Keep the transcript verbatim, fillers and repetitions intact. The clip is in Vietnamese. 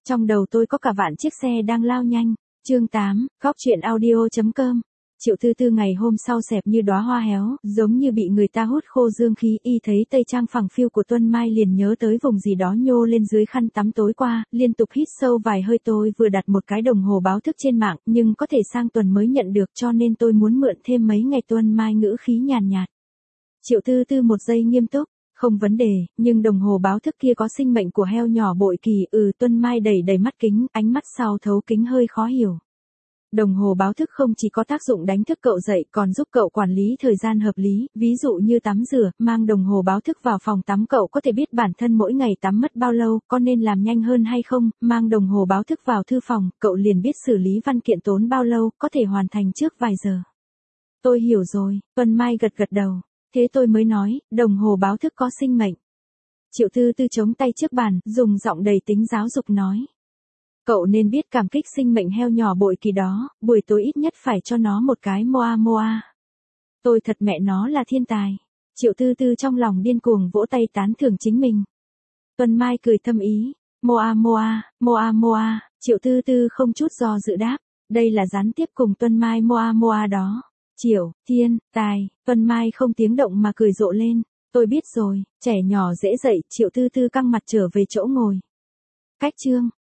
Trong đầu tôi có cả vạn chiếc xe đang lao nhanh. Chương tám, góc truyện audio.com. Triệu Tư Tư ngày hôm sau xẹp như đóa hoa héo, giống như bị người ta hút khô dương khí, y thấy tây trang phẳng phiu của Tuân Mai liền nhớ tới vùng gì đó nhô lên dưới khăn tắm tối qua, liên tục hít sâu vài hơi. Tôi vừa đặt một cái đồng hồ báo thức trên mạng, nhưng có thể sang tuần mới nhận được, cho nên tôi muốn mượn thêm mấy ngày. Tuân Mai ngữ khí nhàn nhạt. Triệu Tư Tư một giây nghiêm túc. Không vấn đề, nhưng đồng hồ báo thức kia có sinh mệnh của heo nhỏ bội kỳ. Ừ. Tuân Mai đẩy đầy mắt kính, ánh mắt sau thấu kính hơi khó hiểu. Đồng hồ báo thức không chỉ có tác dụng đánh thức cậu dậy, còn giúp cậu quản lý thời gian hợp lý, ví dụ như tắm rửa, mang đồng hồ báo thức vào phòng tắm cậu có thể biết bản thân mỗi ngày tắm mất bao lâu, có nên làm nhanh hơn hay không, mang đồng hồ báo thức vào thư phòng, cậu liền biết xử lý văn kiện tốn bao lâu, có thể hoàn thành trước vài giờ. Tôi hiểu rồi. Tuân Mai gật gật đầu. Thế tôi mới nói, đồng hồ báo thức có sinh mệnh. Triệu Tư Tư chống tay trước bàn, dùng giọng đầy tính giáo dục nói. Cậu nên biết cảm kích sinh mệnh heo nhỏ bội kỳ đó, buổi tối ít nhất phải cho nó một cái moa moa. Tôi thật mẹ nó là thiên tài. Triệu Tư Tư trong lòng điên cuồng vỗ tay tán thưởng chính mình. Tuân Mai cười thâm ý. Moa moa, moa moa, Triệu Tư Tư không chút do dự đáp. Đây là gián tiếp cùng Tuân Mai moa moa đó. Triệu, thiên, tài, Tuân Mai không tiếng động mà cười rộ lên. Tôi biết rồi, trẻ nhỏ dễ dậy. Triệu Tư Tư căng mặt trở về chỗ ngồi. Cách chương.